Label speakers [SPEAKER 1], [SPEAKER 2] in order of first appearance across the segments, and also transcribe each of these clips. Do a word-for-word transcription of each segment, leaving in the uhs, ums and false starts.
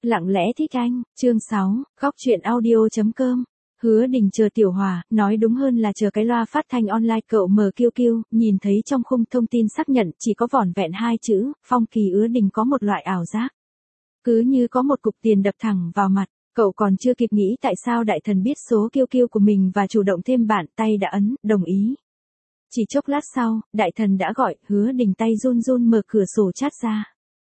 [SPEAKER 1] Lặng lẽ thích anh, chương sáu, góc truyện audio.com. Hứa Đình chờ Tiểu Hòa, nói đúng hơn là chờ cái loa phát thanh online. Cậu mở kiu kiu, nhìn thấy trong khung thông tin xác nhận chỉ có vỏn vẹn hai chữ, Phong Kỳ. Hứa Đình có một loại ảo giác, cứ như có một cục tiền đập thẳng vào mặt. Cậu còn chưa kịp nghĩ tại sao đại thần biết số kiu kiu của mình và chủ động thêm bạn, tay đã ấn đồng ý. Chỉ chốc lát sau, đại thần đã gọi. Hứa Đình tay run run mở cửa sổ chat ra.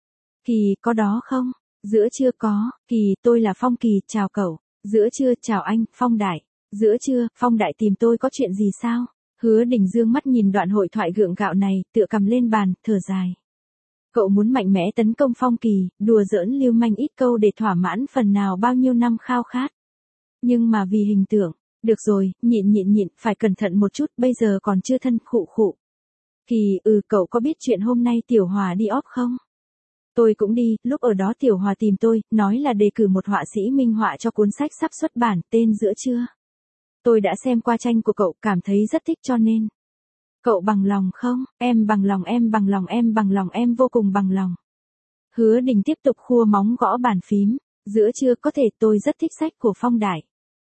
[SPEAKER 1] Kỳ, có đó không? Giữa trưa có. Kỳ, tôi là Phong Kỳ, chào cậu. Giữa trưa, chào anh, Phong Đại. Giữa trưa, Phong Đại tìm tôi có chuyện gì sao? Hứa Đình dương mắt nhìn đoạn hội thoại gượng gạo này, tựa cầm lên bàn, thở dài. Cậu muốn mạnh mẽ tấn công Phong Kỳ, đùa giỡn lưu manh ít câu để thỏa mãn phần nào bao nhiêu năm khao khát. Nhưng mà vì hình tượng, được rồi, nhịn nhịn nhịn, phải cẩn thận một chút, bây giờ còn chưa thân. Khụ khụ. Kỳ, ừ, cậu có biết chuyện hôm nay Tiểu Hòa đi off không? Tôi cũng đi, lúc ở đó Tiểu Hòa tìm tôi, nói là đề cử một họa sĩ minh họa cho cuốn sách sắp xuất bản, tên Giữa Trưa. Tôi đã xem qua tranh của cậu, cảm thấy rất thích cho nên. Cậu bằng lòng không? Em bằng lòng, em bằng lòng, em bằng lòng, em vô cùng bằng lòng. Hứa Đình tiếp tục khua móng gõ bàn phím. Giữa trưa có thể, tôi rất thích sách của Phong Đại.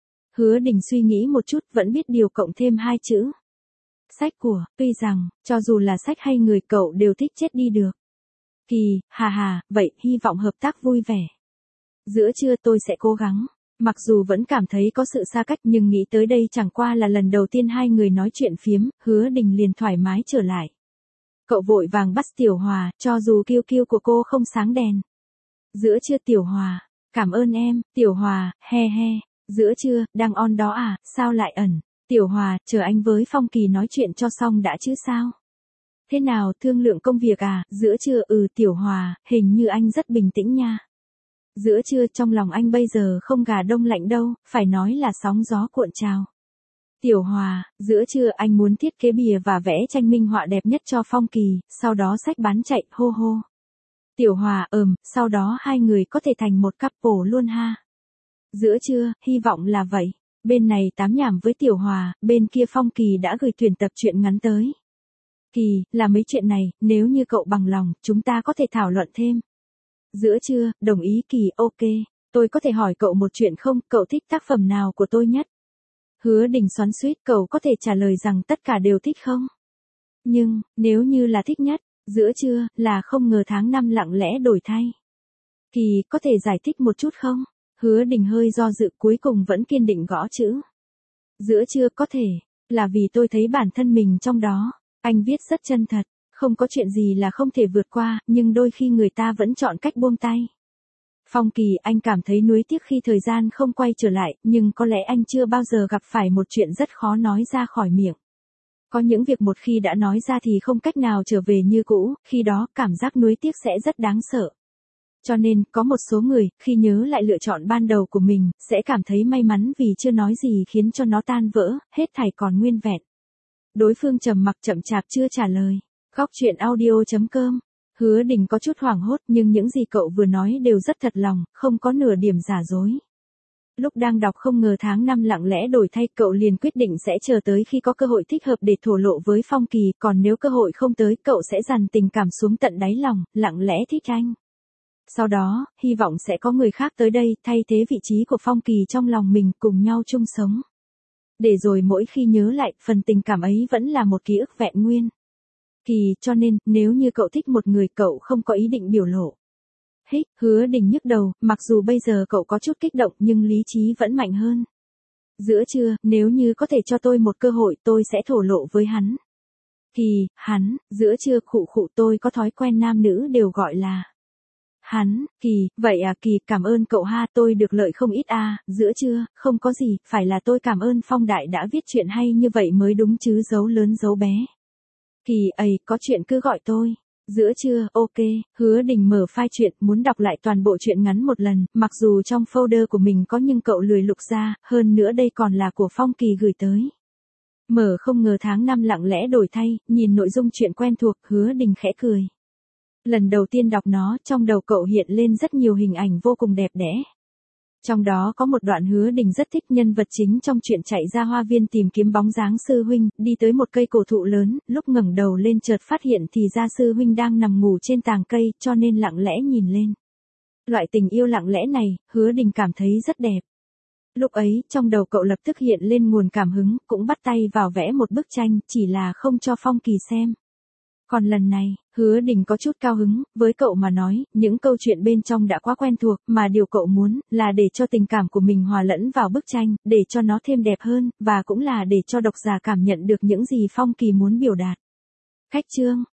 [SPEAKER 1] Hứa Đình suy nghĩ một chút, vẫn biết điều cộng thêm hai chữ. Sách của, tuy rằng, cho dù là sách hay người cậu đều thích chết đi được. Kỳ, hà hà, vậy, hy vọng hợp tác vui vẻ. Giữa trưa tôi sẽ cố gắng. Mặc dù vẫn cảm thấy có sự xa cách nhưng nghĩ tới đây chẳng qua là lần đầu tiên hai người nói chuyện phiếm, Hứa Đình liền thoải mái trở lại. Cậu vội vàng bắt Tiểu Hòa, cho dù kiu kiu của cô không sáng đèn. Giữa trưa Tiểu Hòa, cảm ơn em. Tiểu Hòa, he he. Giữa trưa, đang on đó à, sao lại ẩn? Tiểu Hòa, chờ anh với Phong Kỳ nói chuyện cho xong đã chứ sao? Thế nào, thương lượng công việc à? Giữa trưa, ừ. Tiểu Hòa, hình như anh rất bình tĩnh nha. Giữa trưa, trong lòng anh bây giờ không gà đông lạnh đâu, phải nói là sóng gió cuộn trào. Tiểu Hòa, giữa trưa anh muốn thiết kế bìa và vẽ tranh minh họa đẹp nhất cho Phong Kỳ, sau đó sách bán chạy, hô hô. Tiểu Hòa, ừm, sau đó hai người có thể thành một couple luôn ha. Giữa trưa, hy vọng là vậy. Bên này tám nhảm với Tiểu Hòa, bên kia Phong Kỳ đã gửi tuyển tập truyện ngắn tới. Kỳ, là mấy chuyện này, nếu như cậu bằng lòng, chúng ta có thể thảo luận thêm. Giữa trưa, đồng ý. Kỳ, ok. Tôi có thể hỏi cậu một chuyện không, cậu thích tác phẩm nào của tôi nhất? Hứa Đình xoắn xuýt, cậu có thể trả lời rằng tất cả đều thích không? Nhưng, nếu như là thích nhất, giữa trưa, là không ngờ tháng năm lặng lẽ đổi thay. Kỳ, có thể giải thích một chút không? Hứa Đình hơi do dự, cuối cùng vẫn kiên định gõ chữ. Giữa trưa, có thể, là vì tôi thấy bản thân mình trong đó. Anh viết rất chân thật, không có chuyện gì là không thể vượt qua, nhưng đôi khi người ta vẫn chọn cách buông tay. Phong Kỳ, anh cảm thấy nuối tiếc khi thời gian không quay trở lại, nhưng có lẽ anh chưa bao giờ gặp phải một chuyện rất khó nói ra khỏi miệng. Có những việc một khi đã nói ra thì không cách nào trở về như cũ, khi đó cảm giác nuối tiếc sẽ rất đáng sợ. Cho nên, có một số người, khi nhớ lại lựa chọn ban đầu của mình, sẽ cảm thấy may mắn vì chưa nói gì khiến cho nó tan vỡ, hết thảy còn nguyên vẹn. Đối phương trầm mặc chậm chạp chưa trả lời. Góc truyện audio.com. Hứa Đình có chút hoảng hốt nhưng những gì cậu vừa nói đều rất thật lòng, không có nửa điểm giả dối. Lúc đang đọc không ngờ tháng năm lặng lẽ đổi thay, cậu liền quyết định sẽ chờ tới khi có cơ hội thích hợp để thổ lộ với Phong Kỳ, còn nếu cơ hội không tới cậu sẽ dằn tình cảm xuống tận đáy lòng, lặng lẽ thích anh. Sau đó, hy vọng sẽ có người khác tới đây thay thế vị trí của Phong Kỳ trong lòng mình, cùng nhau chung sống. Để rồi mỗi khi nhớ lại, phần tình cảm ấy vẫn là một ký ức vẹn nguyên. Kỳ, cho nên, nếu như cậu thích một người cậu không có ý định biểu lộ. Hích, Hứa Đình nhức đầu, mặc dù bây giờ cậu có chút kích động nhưng lý trí vẫn mạnh hơn. Giữa trưa, nếu như có thể cho tôi một cơ hội tôi sẽ thổ lộ với hắn. Kỳ, hắn, giữa trưa, khụ khụ, tôi có thói quen nam nữ đều gọi là hắn. Kỳ, vậy à? Kỳ, cảm ơn cậu ha, tôi được lợi không ít à. Giữa trưa, không có gì, phải là tôi cảm ơn Phong Đại đã viết chuyện hay như vậy mới đúng chứ, dấu lớn dấu bé. Kỳ, ầy, có chuyện cứ gọi tôi. Giữa trưa, ok. Hứa Đình mở file chuyện, muốn đọc lại toàn bộ truyện ngắn một lần, mặc dù trong folder của mình có nhưng cậu lười lục ra, hơn nữa đây còn là của Phong Kỳ gửi tới. Mở không ngờ tháng năm lặng lẽ đổi thay, nhìn nội dung chuyện quen thuộc, Hứa Đình khẽ cười. Lần đầu tiên đọc nó, trong đầu cậu hiện lên rất nhiều hình ảnh vô cùng đẹp đẽ. Trong đó có một đoạn Hứa Đình rất thích, nhân vật chính trong chuyện chạy ra hoa viên tìm kiếm bóng dáng sư huynh, đi tới một cây cổ thụ lớn, lúc ngẩng đầu lên chợt phát hiện thì ra sư huynh đang nằm ngủ trên tàng cây, cho nên lặng lẽ nhìn lên. Loại tình yêu lặng lẽ này, Hứa Đình cảm thấy rất đẹp. Lúc ấy, trong đầu cậu lập tức hiện lên nguồn cảm hứng, cũng bắt tay vào vẽ một bức tranh, chỉ là không cho Phong Kỳ xem. Còn lần này, Hứa Đình có chút cao hứng, với cậu mà nói, những câu chuyện bên trong đã quá quen thuộc, mà điều cậu muốn, là để cho tình cảm của mình hòa lẫn vào bức tranh, để cho nó thêm đẹp hơn, và cũng là để cho độc giả cảm nhận được những gì Phong Kỳ muốn biểu đạt. Khách chương